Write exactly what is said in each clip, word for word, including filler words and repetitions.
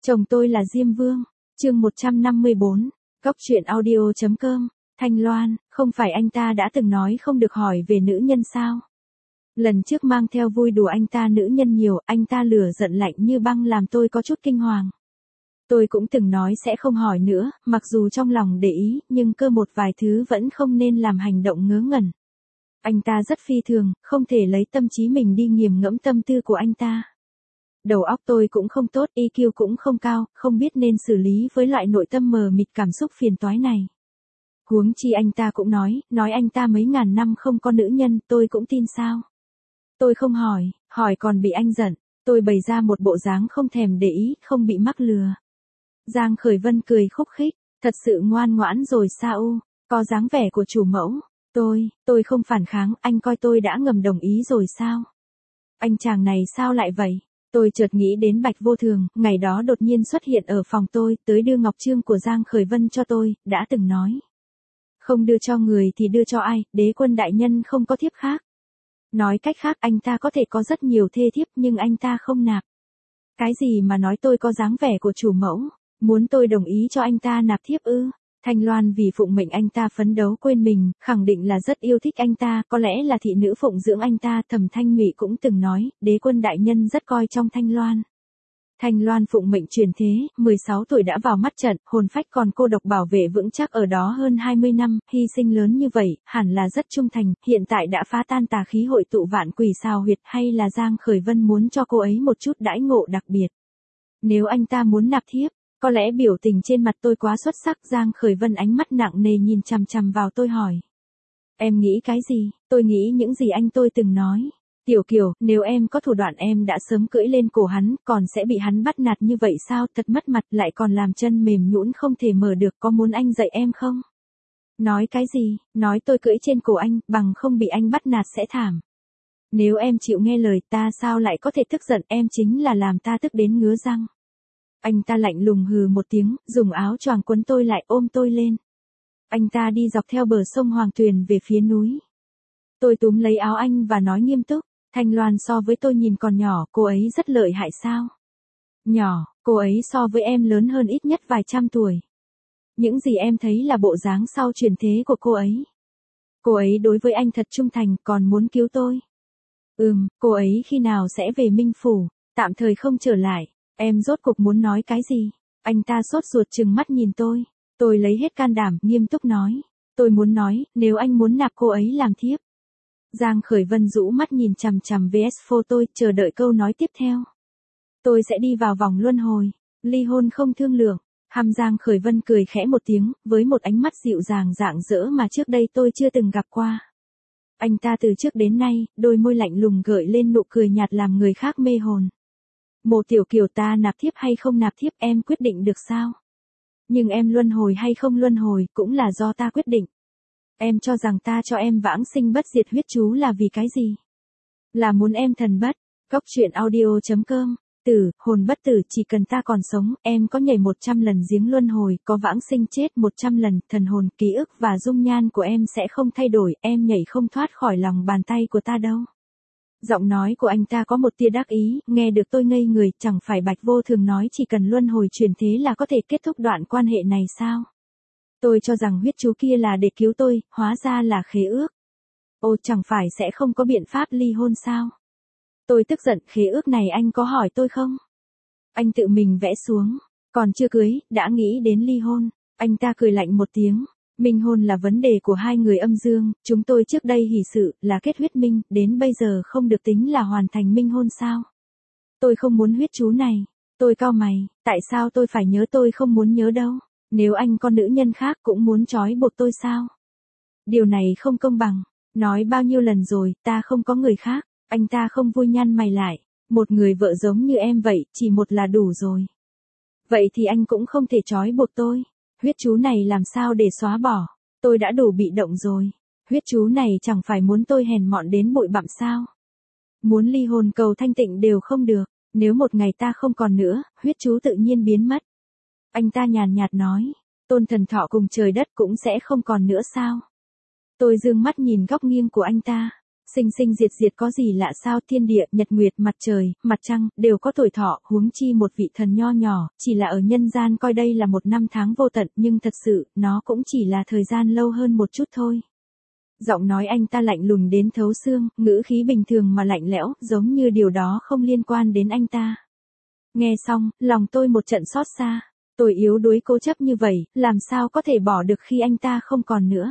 Chồng tôi là Diêm Vương. Chương một trăm năm mươi bốn. Góc truyện audio chấm com. Thanh Loan, không phải anh ta đã từng nói không được hỏi về nữ nhân sao? Lần trước mang theo vui đùa anh ta nữ nhân nhiều, anh ta lửa giận lạnh như băng làm tôi có chút kinh hoàng. Tôi cũng từng nói sẽ không hỏi nữa, mặc dù trong lòng để ý, nhưng cơ một vài thứ vẫn không nên làm hành động ngớ ngẩn. Anh ta rất phi thường, không thể lấy tâm trí mình đi nghiền ngẫm tâm tư của anh ta. Đầu óc tôi cũng không tốt, i kiu cũng không cao, không biết nên xử lý với loại nội tâm mờ mịt cảm xúc phiền toái này. Huống chi anh ta cũng nói, nói anh ta mấy ngàn năm không có nữ nhân, tôi cũng tin sao. Tôi không hỏi, hỏi còn bị anh giận, tôi bày ra một bộ dáng không thèm để ý, không bị mắc lừa. Giang Khởi Vân cười khúc khích, thật sự ngoan ngoãn rồi sao, có dáng vẻ của chủ mẫu. Tôi, tôi không phản kháng, anh coi tôi đã ngầm đồng ý rồi sao? Anh chàng này sao lại vậy? Tôi chợt nghĩ đến Bạch Vô Thường, ngày đó đột nhiên xuất hiện ở phòng tôi, tới đưa ngọc chương của Giang Khởi Vân cho tôi, đã từng nói. Không đưa cho người thì đưa cho ai, đế quân đại nhân không có thiếp khác. Nói cách khác anh ta có thể có rất nhiều thê thiếp nhưng anh ta không nạp. Cái gì mà nói tôi có dáng vẻ của chủ mẫu, muốn tôi đồng ý cho anh ta nạp thiếp ư? Thanh Loan vì phụng mệnh anh ta phấn đấu quên mình, khẳng định là rất yêu thích anh ta, có lẽ là thị nữ phụng dưỡng anh ta. Thẩm Thanh Ngụy cũng từng nói, đế quân đại nhân rất coi trọng Thanh Loan. Thanh Loan phụng mệnh truyền thế, mười sáu tuổi đã vào mắt trận, hồn phách còn cô độc bảo vệ vững chắc ở đó hơn hai mươi năm, hy sinh lớn như vậy, hẳn là rất trung thành, hiện tại đã phá tan tà khí hội tụ vạn quỷ sao huyệt, hay là Giang Khởi Vân muốn cho cô ấy một chút đãi ngộ đặc biệt. Nếu anh ta muốn nạp thiếp, có lẽ biểu tình trên mặt tôi quá xuất sắc. Giang Khởi Vân ánh mắt nặng nề nhìn chằm chằm vào tôi hỏi. Em nghĩ cái gì? Tôi nghĩ những gì anh tôi từng nói. Tiểu Kiều, nếu em có thủ đoạn em đã sớm cưỡi lên cổ hắn, còn sẽ bị hắn bắt nạt như vậy sao? Thật mất mặt, lại còn làm chân mềm nhũn không thể mở được, có muốn anh dạy em không? Nói cái gì? Nói tôi cưỡi trên cổ anh, bằng không bị anh bắt nạt sẽ thảm. Nếu em chịu nghe lời ta sao lại có thể tức giận, em chính là làm ta tức đến ngứa răng. Anh ta lạnh lùng hừ một tiếng, dùng áo choàng quấn tôi lại ôm tôi lên. Anh ta đi dọc theo bờ sông Hoàng Tuyền về phía núi. Tôi túm lấy áo anh và nói nghiêm túc, Thanh Loan so với tôi nhìn còn nhỏ, cô ấy rất lợi hại sao? Nhỏ, cô ấy so với em lớn hơn ít nhất vài trăm tuổi. Những gì em thấy là bộ dáng sau truyền thế của cô ấy. Cô ấy đối với anh thật trung thành, còn muốn cứu tôi. Ừm, cô ấy khi nào sẽ về Minh Phủ, tạm thời không trở lại. Em rốt cuộc muốn nói cái gì? Anh ta sốt ruột trừng mắt nhìn tôi. Tôi lấy hết can đảm, nghiêm túc nói. Tôi muốn nói, nếu anh muốn nạp cô ấy làm thiếp. Giang Khởi Vân rũ mắt nhìn chằm chằm vê ét Phô tôi, chờ đợi câu nói tiếp theo. Tôi sẽ đi vào vòng luân hồi, ly hôn không thương lượng. Hàm Giang Khởi Vân cười khẽ một tiếng, với một ánh mắt dịu dàng rạng rỡ mà trước đây tôi chưa từng gặp qua. Anh ta từ trước đến nay, đôi môi lạnh lùng gợi lên nụ cười nhạt làm người khác mê hồn. Mộ Tiểu Kiều, ta nạp thiếp hay không nạp thiếp em quyết định được sao? Nhưng em luân hồi hay không luân hồi cũng là do ta quyết định. Em cho rằng ta cho em vãng sinh bất diệt huyết chú là vì cái gì? Là muốn em thần bất. Góc truyện audio chấm com. Tử, hồn bất tử, chỉ cần ta còn sống, em có nhảy một trăm lần giếng luân hồi, có vãng sinh chết một trăm lần, thần hồn, ký ức và dung nhan của em sẽ không thay đổi, em nhảy không thoát khỏi lòng bàn tay của ta đâu. Giọng nói của anh ta có một tia đắc ý, nghe được tôi ngây người, chẳng phải Bạch Vô Thường nói chỉ cần luân hồi chuyển thế là có thể kết thúc đoạn quan hệ này sao? Tôi cho rằng huyết chú kia là để cứu tôi, hóa ra là khế ước. Ồ, chẳng phải sẽ không có biện pháp ly hôn sao? Tôi tức giận, khế ước này anh có hỏi tôi không? Anh tự mình vẽ xuống, còn chưa cưới, đã nghĩ đến ly hôn. Anh ta cười lạnh một tiếng. Minh hôn là vấn đề của hai người âm dương, chúng tôi trước đây hỷ sự, là kết huyết minh, đến bây giờ không được tính là hoàn thành minh hôn sao? Tôi không muốn huyết chú này. Tôi cau mày, tại sao tôi phải nhớ, tôi không muốn nhớ đâu. Nếu anh có nữ nhân khác cũng muốn trói buộc tôi sao? Điều này không công bằng. Nói bao nhiêu lần rồi, ta không có người khác. Anh ta không vui nhăn mày lại. Một người vợ giống như em vậy, chỉ một là đủ rồi. Vậy thì anh cũng không thể trói buộc tôi. Huyết chú này làm sao để xóa bỏ? Tôi đã đủ bị động rồi. Huyết chú này chẳng phải muốn tôi hèn mọn đến bụi bặm sao? Muốn ly hôn cầu thanh tịnh đều không được. Nếu một ngày ta không còn nữa, huyết chú tự nhiên biến mất. Anh ta nhàn nhạt nói. Tôn Thần Thọ cùng trời đất cũng sẽ không còn nữa sao? Tôi dương mắt nhìn góc nghiêng của anh ta. Sinh sinh diệt diệt có gì lạ sao, thiên địa, nhật nguyệt, mặt trời, mặt trăng, đều có tuổi thọ, huống chi một vị thần nho nhỏ, chỉ là ở nhân gian coi đây là một năm tháng vô tận, nhưng thật sự, nó cũng chỉ là thời gian lâu hơn một chút thôi. Giọng nói anh ta lạnh lùng đến thấu xương, ngữ khí bình thường mà lạnh lẽo, giống như điều đó không liên quan đến anh ta. Nghe xong, lòng tôi một trận xót xa. Tôi yếu đuối cố chấp như vậy, làm sao có thể bỏ được khi anh ta không còn nữa.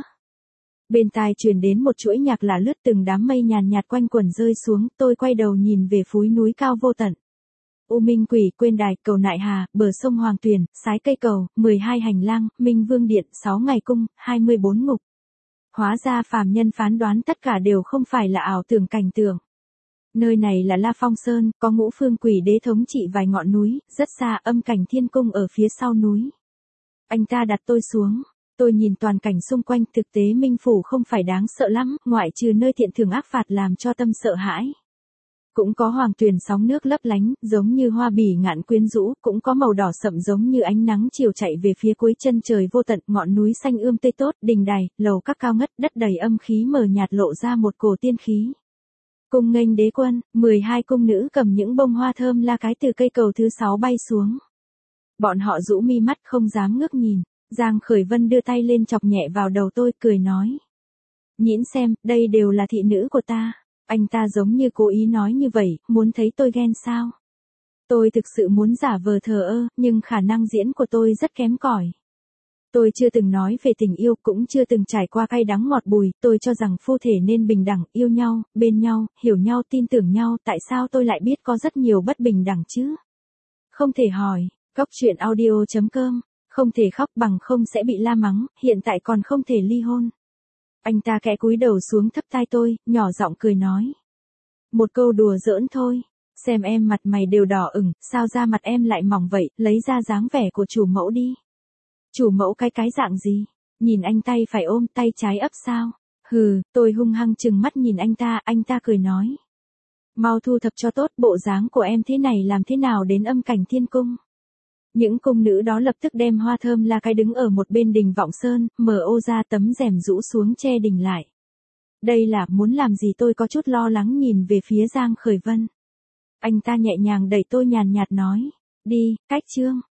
Bên tai truyền đến một chuỗi nhạc lạ lướt, từng đám mây nhàn nhạt quanh quẩn rơi xuống, tôi quay đầu nhìn về phúi núi cao vô tận. U Minh Quỷ, Quên Đài, Cầu Nại Hà, bờ sông Hoàng Tuyền, Sái Cây Cầu, mười hai hành lang, Minh Vương Điện, sáu ngày cung, hai mươi bốn ngục. Hóa ra phàm nhân phán đoán tất cả đều không phải là ảo tưởng cảnh tượng. Nơi này là La Phong Sơn, có ngũ phương quỷ đế thống trị vài ngọn núi, rất xa, âm cảnh thiên cung ở phía sau núi. Anh ta đặt tôi xuống. Tôi nhìn toàn cảnh xung quanh, thực tế Minh Phủ không phải đáng sợ lắm, ngoại trừ nơi thiện thường ác phạt làm cho tâm sợ hãi. Cũng có hoàng tuyền sóng nước lấp lánh, giống như hoa bỉ ngạn quyến rũ, cũng có màu đỏ sậm giống như ánh nắng chiều chạy về phía cuối chân trời vô tận, ngọn núi xanh ươm tươi tốt, đình đài, lầu các cao ngất, đất đầy âm khí mờ nhạt lộ ra một cổ tiên khí. Cung nghênh đế quân, mười hai cung nữ cầm những bông hoa thơm la cái từ cây cầu thứ sáu bay xuống. Bọn họ rũ mi mắt không dám ngước nhìn. Giang Khởi Vân đưa tay lên chọc nhẹ vào đầu tôi, cười nói. Nhĩn xem, đây đều là thị nữ của ta. Anh ta giống như cố ý nói như vậy, muốn thấy tôi ghen sao? Tôi thực sự muốn giả vờ thờ ơ, nhưng khả năng diễn của tôi rất kém cỏi. Tôi chưa từng nói về tình yêu, cũng chưa từng trải qua cay đắng ngọt bùi, tôi cho rằng phu thể nên bình đẳng, yêu nhau, bên nhau, hiểu nhau, tin tưởng nhau, tại sao tôi lại biết có rất nhiều bất bình đẳng chứ? Không thể hỏi, Cóc Truyện Audio chấm com. Không thể khóc bằng không sẽ bị la mắng, hiện tại còn không thể ly hôn. Anh ta kẽ cúi đầu xuống thấp tai tôi, nhỏ giọng cười nói. Một câu đùa giỡn thôi, xem em mặt mày đều đỏ ửng, sao da mặt em lại mỏng vậy, lấy ra dáng vẻ của chủ mẫu đi. Chủ mẫu cái cái dạng gì? Nhìn anh tay phải ôm, tay trái ấp sao? Hừ, tôi hung hăng chừng mắt nhìn anh ta, anh ta cười nói. Mau thu thập cho tốt, bộ dáng của em thế này làm thế nào đến âm cảnh thiên cung? Những cung nữ đó lập tức đem hoa thơm la cái đứng ở một bên đình Vọng Sơn, mở ô ra tấm rèm rũ xuống che đình lại. Đây là muốn làm gì, tôi có chút lo lắng nhìn về phía Giang Khởi Vân. Anh ta nhẹ nhàng đẩy tôi nhàn nhạt nói. Đi, cách chương.